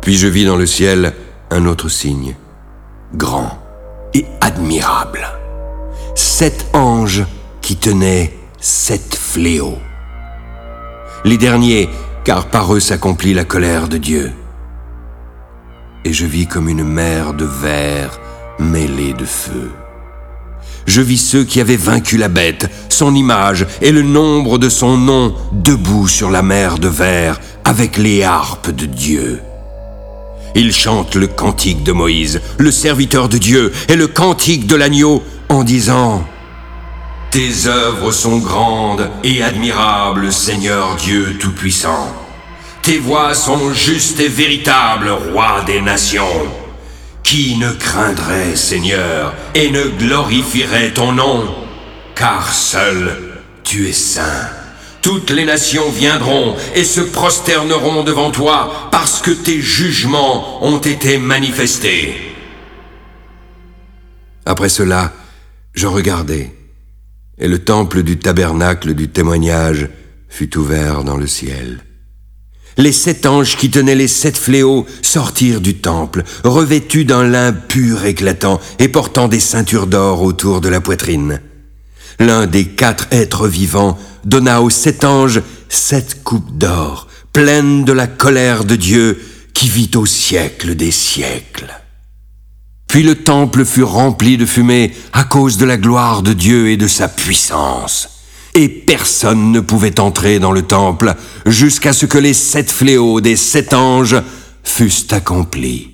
Puis je vis dans le ciel un autre signe, grand et admirable. 7 anges qui tenaient 7 fléaux. Les derniers, car par eux s'accomplit la colère de Dieu. Et je vis comme une mer de verre mêlée de feu. Je vis ceux qui avaient vaincu la bête, son image et le nombre de son nom, debout sur la mer de verre, avec les harpes de Dieu. Ils chantent le cantique de Moïse, le serviteur de Dieu, et le cantique de l'agneau, en disant « Tes œuvres sont grandes et admirables, Seigneur Dieu Tout-Puissant. Tes voies sont justes et véritables, Roi des nations. Qui ne craindrait, Seigneur, et ne glorifierait ton nom? Car seul tu es saint. Toutes les nations viendront et se prosterneront devant toi parce que tes jugements ont été manifestés. » Après cela, je regardai, et le temple du tabernacle du témoignage fut ouvert dans le ciel. Les 7 anges qui tenaient les 7 fléaux sortirent du temple, revêtus d'un lin pur éclatant et portant des ceintures d'or autour de la poitrine. L'un des 4 êtres vivants donna aux 7 anges 7 coupes d'or, pleines de la colère de Dieu qui vit au siècle des siècles. Puis le temple fut rempli de fumée à cause de la gloire de Dieu et de sa puissance. Et personne ne pouvait entrer dans le temple jusqu'à ce que les 7 fléaux des 7 anges fussent accomplis.